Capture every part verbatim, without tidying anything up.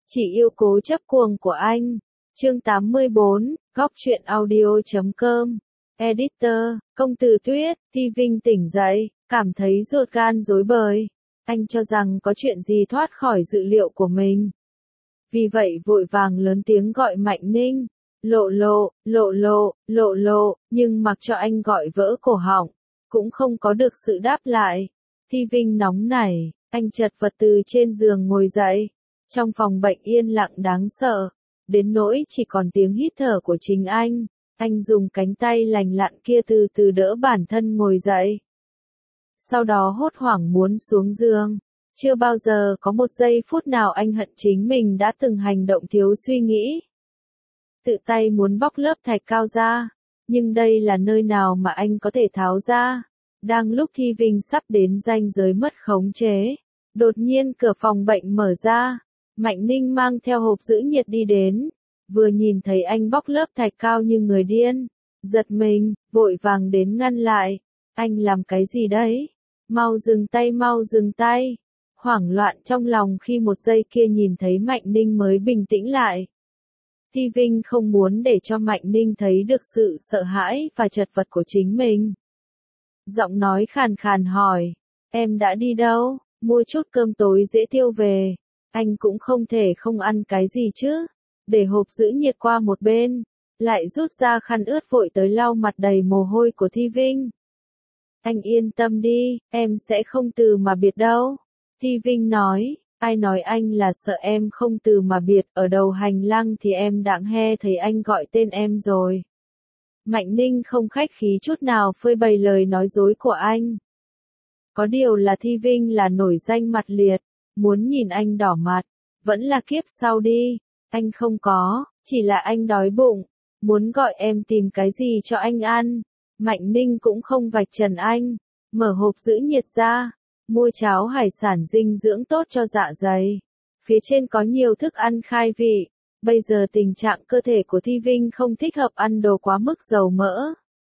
Chỉ yêu cố chấp cuồng của anh. Chương tám mươi bốn, góc truyện audio chấm com. Editor, Công Tử Tuyết. Thi Vinh tỉnh dậy, cảm thấy ruột gan rối bời. Anh cho rằng có chuyện gì thoát khỏi dự liệu của mình. Vì vậy vội vàng lớn tiếng gọi Mạnh Ninh. Lộ lộ, lộ lộ, lộ lộ, nhưng mặc cho anh gọi vỡ cổ họng, cũng không có được sự đáp lại. Thi Vinh nóng nảy, anh chật vật từ trên giường ngồi dậy. Trong phòng bệnh yên lặng đáng sợ, đến nỗi chỉ còn tiếng hít thở của chính anh. Anh dùng cánh tay lành lặn kia từ từ đỡ bản thân ngồi dậy. Sau đó hốt hoảng muốn xuống giường. Chưa bao giờ có một giây phút nào anh hận chính mình đã từng hành động thiếu suy nghĩ. Tự tay muốn bóc lớp thạch cao ra, nhưng đây là nơi nào mà anh có thể tháo ra. Đang lúc Thi Vinh sắp đến ranh giới mất khống chế, đột nhiên cửa phòng bệnh mở ra. Mạnh Ninh mang theo hộp giữ nhiệt đi đến, vừa nhìn thấy anh bóc lớp thạch cao như người điên, giật mình, vội vàng đến ngăn lại. Anh làm cái gì đấy? Mau dừng tay, mau dừng tay. Hoảng loạn trong lòng khi một giây kia nhìn thấy Mạnh Ninh mới bình tĩnh lại. Thi Vinh không muốn để cho Mạnh Ninh thấy được sự sợ hãi và chật vật của chính mình. Giọng nói khàn khàn hỏi, em đã đi đâu? Mua chút cơm tối dễ tiêu về. Anh cũng không thể không ăn cái gì chứ. Để hộp giữ nhiệt qua một bên, lại rút ra khăn ướt vội tới lau mặt đầy mồ hôi của Thi Vinh. Anh yên tâm đi, em sẽ không từ mà biệt đâu. Thi Vinh nói, ai nói anh là sợ em không từ mà biệt, ở đầu hành lang thì em đã nghe thấy anh gọi tên em rồi. Mạnh Ninh không khách khí chút nào phơi bày lời nói dối của anh. Có điều là Thi Vinh là nổi danh mặt liệt, muốn nhìn anh đỏ mặt, vẫn là kiếp sau đi. Anh không có, chỉ là anh đói bụng, muốn gọi em tìm cái gì cho anh ăn. Mạnh Ninh cũng không vạch trần anh, mở hộp giữ nhiệt ra, mua cháo hải sản dinh dưỡng tốt cho dạ dày. Phía trên có nhiều thức ăn khai vị, bây giờ tình trạng cơ thể của Thi Vinh không thích hợp ăn đồ quá mức dầu mỡ.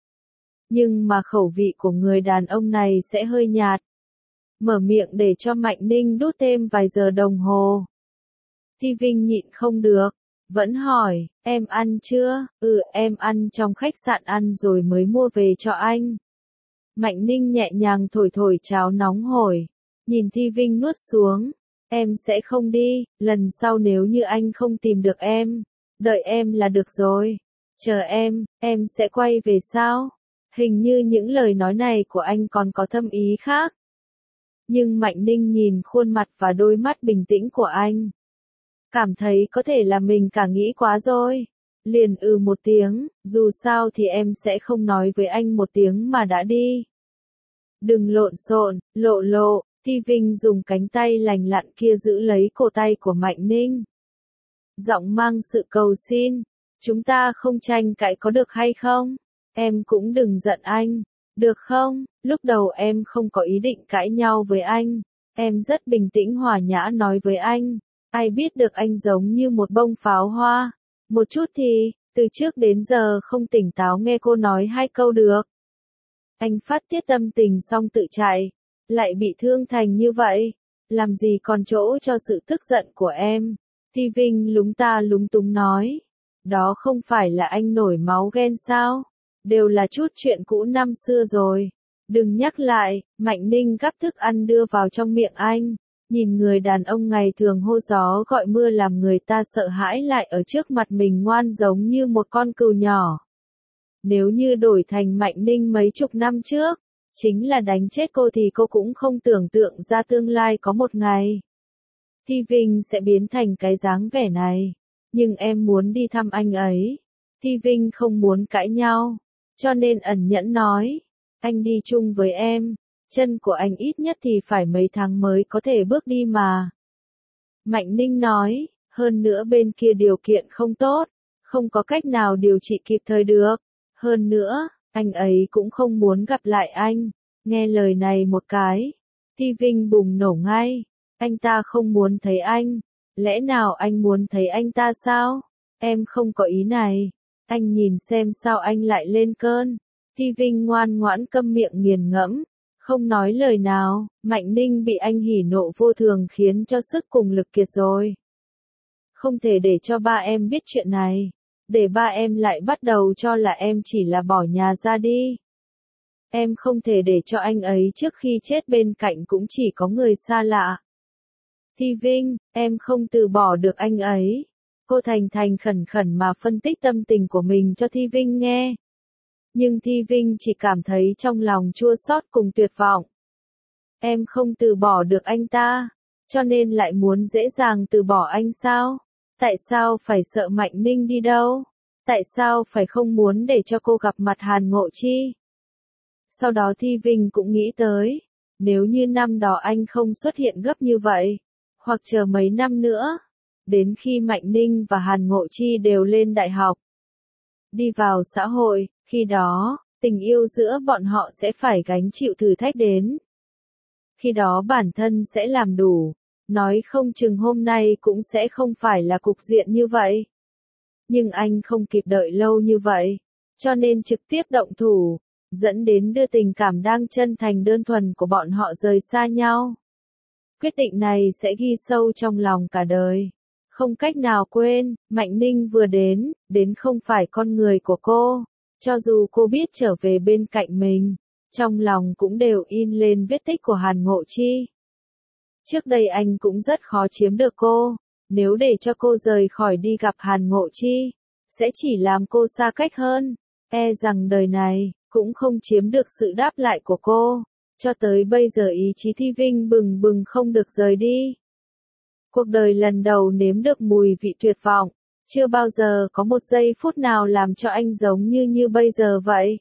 Nhưng mà khẩu vị của người đàn ông này sẽ hơi nhạt. Mở miệng để cho Mạnh Ninh đút thêm vài giờ đồng hồ. Thi Vinh nhịn không được, vẫn hỏi, em ăn chưa? Ừ, em ăn trong khách sạn ăn rồi mới mua về cho anh. Mạnh Ninh nhẹ nhàng thổi thổi cháo nóng hổi, nhìn Thi Vinh nuốt xuống. Em sẽ không đi, lần sau nếu như anh không tìm được em, đợi em là được rồi. Chờ em, em sẽ quay về sao? Hình như những lời nói này của anh còn có thâm ý khác. Nhưng Mạnh Ninh nhìn khuôn mặt và đôi mắt bình tĩnh của anh, cảm thấy có thể là mình cả nghĩ quá rồi. Liền ừ một tiếng, dù sao thì em sẽ không nói với anh một tiếng mà đã đi. Đừng lộn xộn, lộ lộ. Thi Vinh dùng cánh tay lành lặn kia giữ lấy cổ tay của Mạnh Ninh. Giọng mang sự cầu xin, chúng ta không tranh cãi có được hay không? Em cũng đừng giận anh, được không? Lúc đầu em không có ý định cãi nhau với anh, em rất bình tĩnh hòa nhã nói với anh. Ai biết được anh giống như một bông pháo hoa. Một chút thì, từ trước đến giờ không tỉnh táo nghe cô nói hai câu được. Anh phát tiết tâm tình xong tự chạy, lại bị thương thành như vậy. Làm gì còn chỗ cho sự tức giận của em? Thi Vinh lúng ta lúng túng nói. Đó không phải là anh nổi máu ghen sao? Đều là chút chuyện cũ năm xưa rồi. Đừng nhắc lại. Mạnh Ninh gắp thức ăn đưa vào trong miệng anh. Nhìn người đàn ông ngày thường hô gió gọi mưa làm người ta sợ hãi lại ở trước mặt mình ngoan giống như một con cừu nhỏ. Nếu như đổi thành Mạnh Ninh mấy chục năm trước, chính là đánh chết cô thì cô cũng không tưởng tượng ra tương lai có một ngày Thi Vinh sẽ biến thành cái dáng vẻ này. Nhưng em muốn đi thăm anh ấy. Thi Vinh không muốn cãi nhau, cho nên ẩn nhẫn nói, anh đi chung với em. Chân của anh ít nhất thì phải mấy tháng mới có thể bước đi mà. Mạnh Ninh nói, hơn nữa bên kia điều kiện không tốt, không có cách nào điều trị kịp thời được. Hơn nữa, anh ấy cũng không muốn gặp lại anh. Nghe lời này một cái, Thi Vinh bùng nổ ngay. Anh ta không muốn thấy anh. Lẽ nào anh muốn thấy anh ta sao? Em không có ý này. Anh nhìn xem sao anh lại lên cơn. Thi Vinh ngoan ngoãn câm miệng nghiền ngẫm, không nói lời nào. Mạnh Ninh bị anh hỉ nộ vô thường khiến cho sức cùng lực kiệt rồi. Không thể để cho ba em biết chuyện này. Để ba em lại bắt đầu cho là em chỉ là bỏ nhà ra đi. Em không thể để cho anh ấy trước khi chết bên cạnh cũng chỉ có người xa lạ. Thi Vinh, em không từ bỏ được anh ấy. Cô thành thành khẩn khẩn mà phân tích tâm tình của mình cho Thi Vinh nghe. Nhưng Thi Vinh chỉ cảm thấy trong lòng chua xót cùng tuyệt vọng. Em không từ bỏ được anh ta, cho nên lại muốn dễ dàng từ bỏ anh sao? Tại sao phải sợ Mạnh Ninh đi đâu? Tại sao phải không muốn để cho cô gặp mặt Hàn Ngộ Chi? Sau đó Thi Vinh cũng nghĩ tới, nếu như năm đó anh không xuất hiện gấp như vậy, hoặc chờ mấy năm nữa, đến khi Mạnh Ninh và Hàn Ngộ Chi đều lên đại học, đi vào xã hội, khi đó, tình yêu giữa bọn họ sẽ phải gánh chịu thử thách đến. Khi đó bản thân sẽ làm đủ, nói không chừng hôm nay cũng sẽ không phải là cục diện như vậy. Nhưng anh không kịp đợi lâu như vậy, cho nên trực tiếp động thủ, dẫn đến đưa tình cảm đang chân thành đơn thuần của bọn họ rời xa nhau. Quyết định này sẽ ghi sâu trong lòng cả đời. Không cách nào quên, Mạnh Ninh vừa đến, đến không phải con người của cô. Cho dù cô biết trở về bên cạnh mình, trong lòng cũng đều in lên vết tích của Hàn Ngộ Chi. Trước đây anh cũng rất khó chiếm được cô, nếu để cho cô rời khỏi đi gặp Hàn Ngộ Chi, sẽ chỉ làm cô xa cách hơn, e rằng đời này, cũng không chiếm được sự đáp lại của cô. Cho tới bây giờ ý chí Thi Vinh bừng bừng không được rời đi. Cuộc đời lần đầu nếm được mùi vị tuyệt vọng, chưa bao giờ có một giây phút nào làm cho anh giống như như bây giờ vậy.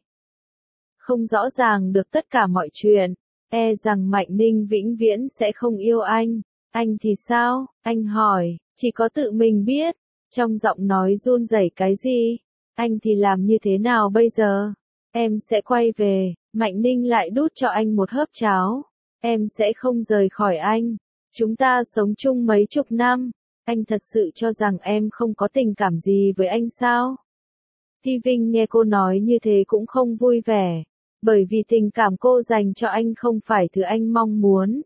Không rõ ràng được tất cả mọi chuyện, e rằng Mạnh Ninh vĩnh viễn sẽ không yêu anh. Anh thì sao? Anh hỏi, chỉ có tự mình biết. Trong giọng nói run rẩy cái gì? Anh thì làm như thế nào bây giờ? Em sẽ quay về. Mạnh Ninh lại đút cho anh một hớp cháo. Em sẽ không rời khỏi anh. Chúng ta sống chung mấy chục năm. Anh thật sự cho rằng em không có tình cảm gì với anh sao? Thi Vinh nghe cô nói như thế cũng không vui vẻ. Bởi vì tình cảm cô dành cho anh không phải thứ anh mong muốn.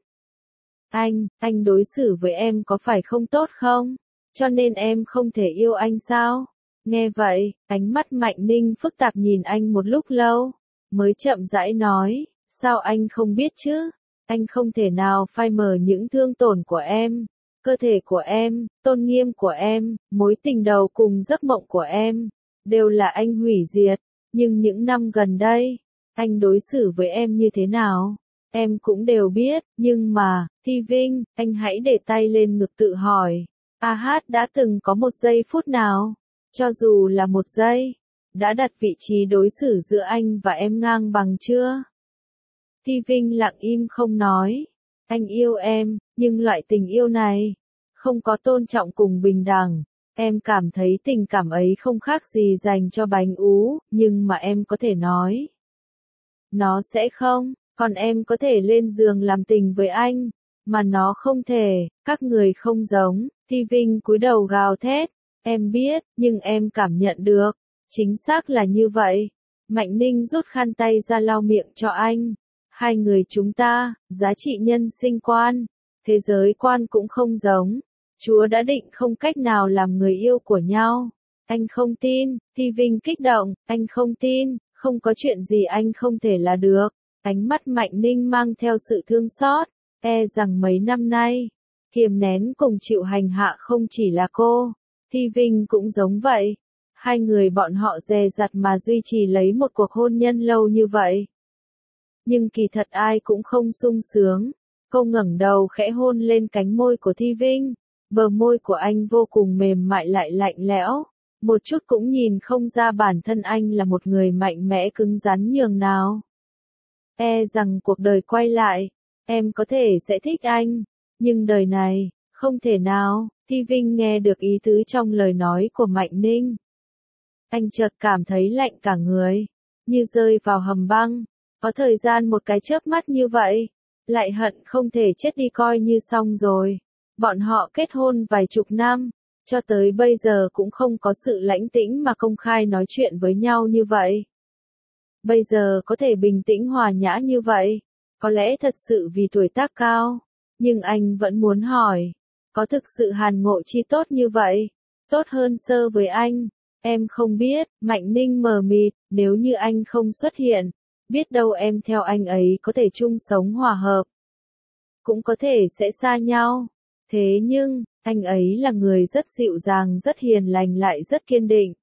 Anh, anh đối xử với em có phải không tốt không? Cho nên em không thể yêu anh sao? Nghe vậy, ánh mắt Mạnh Ninh phức tạp nhìn anh một lúc lâu, mới chậm rãi nói, sao anh không biết chứ? Anh không thể nào phai mờ những thương tổn của em, cơ thể của em, tôn nghiêm của em, mối tình đầu cùng giấc mộng của em, đều là anh hủy diệt. Nhưng những năm gần đây, anh đối xử với em như thế nào? Em cũng đều biết, nhưng mà, Thi Vinh, anh hãy để tay lên ngực tự hỏi. A Hát đã từng có một giây phút nào, cho dù là một giây, đã đặt vị trí đối xử giữa anh và em ngang bằng chưa? Thi Vinh lặng im không nói. Anh yêu em, nhưng loại tình yêu này, không có tôn trọng cùng bình đẳng. Em cảm thấy tình cảm ấy không khác gì dành cho bánh ú, nhưng mà em có thể nói. Nó sẽ không, còn em có thể lên giường làm tình với anh, mà nó không thể, các người không giống. Thi Vinh cúi đầu gào thét, em biết, nhưng em cảm nhận được, chính xác là như vậy. Mạnh Ninh rút khăn tay ra lau miệng cho anh. Hai người chúng ta, giá trị nhân sinh quan, thế giới quan cũng không giống. Chúa đã định không cách nào làm người yêu của nhau. Anh không tin, Thi Vinh kích động, anh không tin, không có chuyện gì anh không thể là được. Ánh mắt Mạnh Ninh mang theo sự thương xót, e rằng mấy năm nay, kiềm nén cùng chịu hành hạ không chỉ là cô, Thi Vinh cũng giống vậy. Hai người bọn họ dè dặt mà duy trì lấy một cuộc hôn nhân lâu như vậy. Nhưng kỳ thật ai cũng không sung sướng. Cô ngẩng đầu khẽ hôn lên cánh môi của Thi Vinh. Bờ môi của anh vô cùng mềm mại lại lạnh lẽo. Một chút cũng nhìn không ra bản thân anh là một người mạnh mẽ cứng rắn nhường nào. E rằng cuộc đời quay lại, em có thể sẽ thích anh. Nhưng đời này, không thể nào. Thi Vinh nghe được ý tứ trong lời nói của Mạnh Ninh. Anh chợt cảm thấy lạnh cả người, như rơi vào hầm băng. Có thời gian một cái chớp mắt như vậy, lại hận không thể chết đi coi như xong rồi. Bọn họ kết hôn vài chục năm, cho tới bây giờ cũng không có sự lãnh tĩnh mà công khai nói chuyện với nhau như vậy. Bây giờ có thể bình tĩnh hòa nhã như vậy, có lẽ thật sự vì tuổi tác cao, nhưng anh vẫn muốn hỏi, Có thực sự Hàn Ngộ Chi tốt như vậy? Tốt hơn Sơ với anh? Em không biết, Mạnh Ninh mờ mịt, nếu như anh không xuất hiện, biết đâu em theo anh ấy có thể chung sống hòa hợp. Cũng có thể sẽ xa nhau. Thế nhưng, anh ấy là người rất dịu dàng, rất hiền lành lại rất kiên định.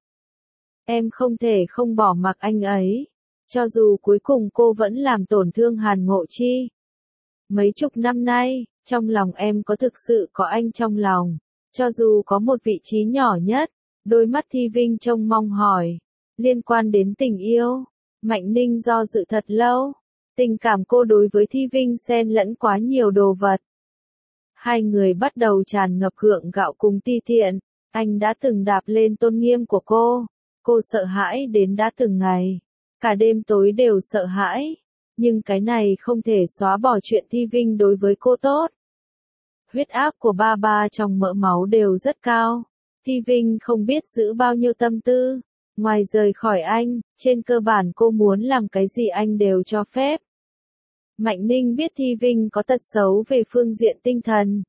Em không thể không bỏ mặc anh ấy. Cho dù cuối cùng cô vẫn làm tổn thương Hàn Ngộ Chi. Mấy chục năm nay, trong lòng em có thực sự có anh trong lòng. Cho dù có một vị trí nhỏ nhất, đôi mắt Thi Vinh trông mong hỏi. Liên quan đến tình yêu, Mạnh Ninh do dự thật lâu. Tình cảm cô đối với Thi Vinh xen lẫn quá nhiều đồ vật. Hai người bắt đầu tràn ngập gượng gạo cùng ti tiện. Anh đã từng đạp lên tôn nghiêm của cô. Cô sợ hãi đến đã từng ngày. Cả đêm tối đều sợ hãi. Nhưng cái này không thể xóa bỏ chuyện Thi Vinh đối với cô tốt. Huyết áp của ba ba trong mỡ máu đều rất cao. Thi Vinh không biết giữ bao nhiêu tâm tư. Ngoài rời khỏi anh, trên cơ bản cô muốn làm cái gì anh đều cho phép. Mạnh Ninh biết Thi Vinh có tật xấu về phương diện tinh thần.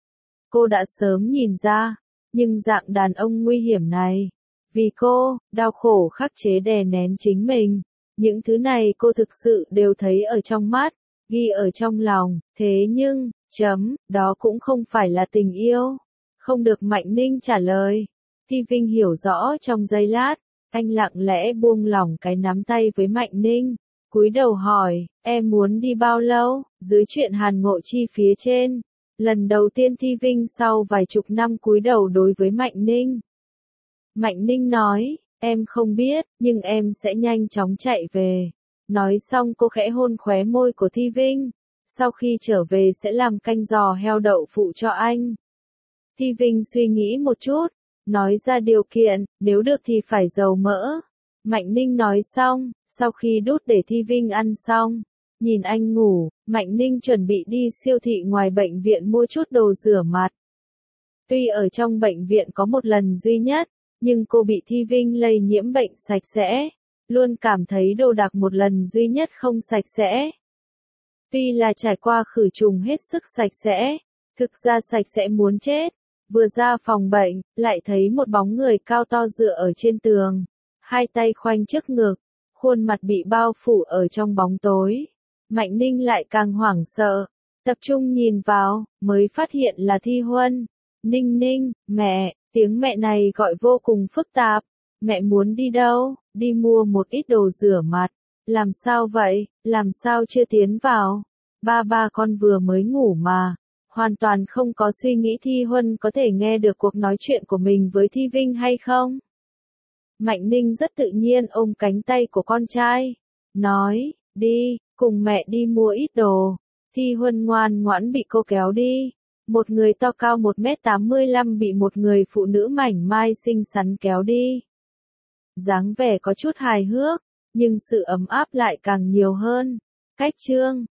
Cô đã sớm nhìn ra, nhưng dạng đàn ông nguy hiểm này. Vì cô, đau khổ khắc chế đè nén chính mình. Những thứ này cô thực sự đều thấy ở trong mắt, ghi ở trong lòng, thế nhưng, chấm, đó cũng không phải là tình yêu. Không được Mạnh Ninh trả lời. Thi Vinh hiểu rõ trong giây lát, anh lặng lẽ buông lỏng cái nắm tay với Mạnh Ninh, cúi đầu hỏi, em muốn đi bao lâu, dưới chuyện Hàn Ngộ Chi phía trên. Lần đầu tiên Thi Vinh sau vài chục năm cúi đầu đối với Mạnh Ninh. Mạnh Ninh nói, em không biết, nhưng em sẽ nhanh chóng chạy về. Nói xong cô khẽ hôn khóe môi của Thi Vinh. Sau khi trở về sẽ làm canh giò heo đậu phụ cho anh. Thi Vinh suy nghĩ một chút, nói ra điều kiện, nếu được thì phải dầu mỡ. Mạnh Ninh nói xong, sau khi đút để Thi Vinh ăn xong, nhìn anh ngủ, Mạnh Ninh chuẩn bị đi siêu thị ngoài bệnh viện mua chút đồ rửa mặt. Tuy ở trong bệnh viện có một lần duy nhất, nhưng cô bị Thi Vinh lây nhiễm bệnh sạch sẽ, luôn cảm thấy đồ đạc một lần duy nhất không sạch sẽ. Tuy là trải qua khử trùng hết sức sạch sẽ, thực ra sạch sẽ muốn chết. Vừa ra phòng bệnh, lại thấy một bóng người cao to dựa ở trên tường, hai tay khoanh trước ngực, khuôn mặt bị bao phủ ở trong bóng tối. Mạnh Ninh lại càng hoảng sợ, tập trung nhìn vào, mới phát hiện là Thi Huân. Ninh Ninh, mẹ, tiếng mẹ này gọi vô cùng phức tạp. Mẹ muốn đi đâu? Đi mua một ít đồ rửa mặt. Làm sao vậy? Làm sao chưa tiến vào? Ba ba con vừa mới ngủ mà. Hoàn toàn không có suy nghĩ Thi Huân có thể nghe được cuộc nói chuyện của mình với Thi Vinh hay không. Mạnh Ninh rất tự nhiên ôm cánh tay của con trai. Nói, đi, cùng mẹ đi mua ít đồ. Thi Huân ngoan ngoãn bị cô kéo đi. Một người to cao một mét tám mươi lăm bị một người phụ nữ mảnh mai xinh xắn kéo đi. Dáng vẻ có chút hài hước, nhưng sự ấm áp lại càng nhiều hơn. Cách chương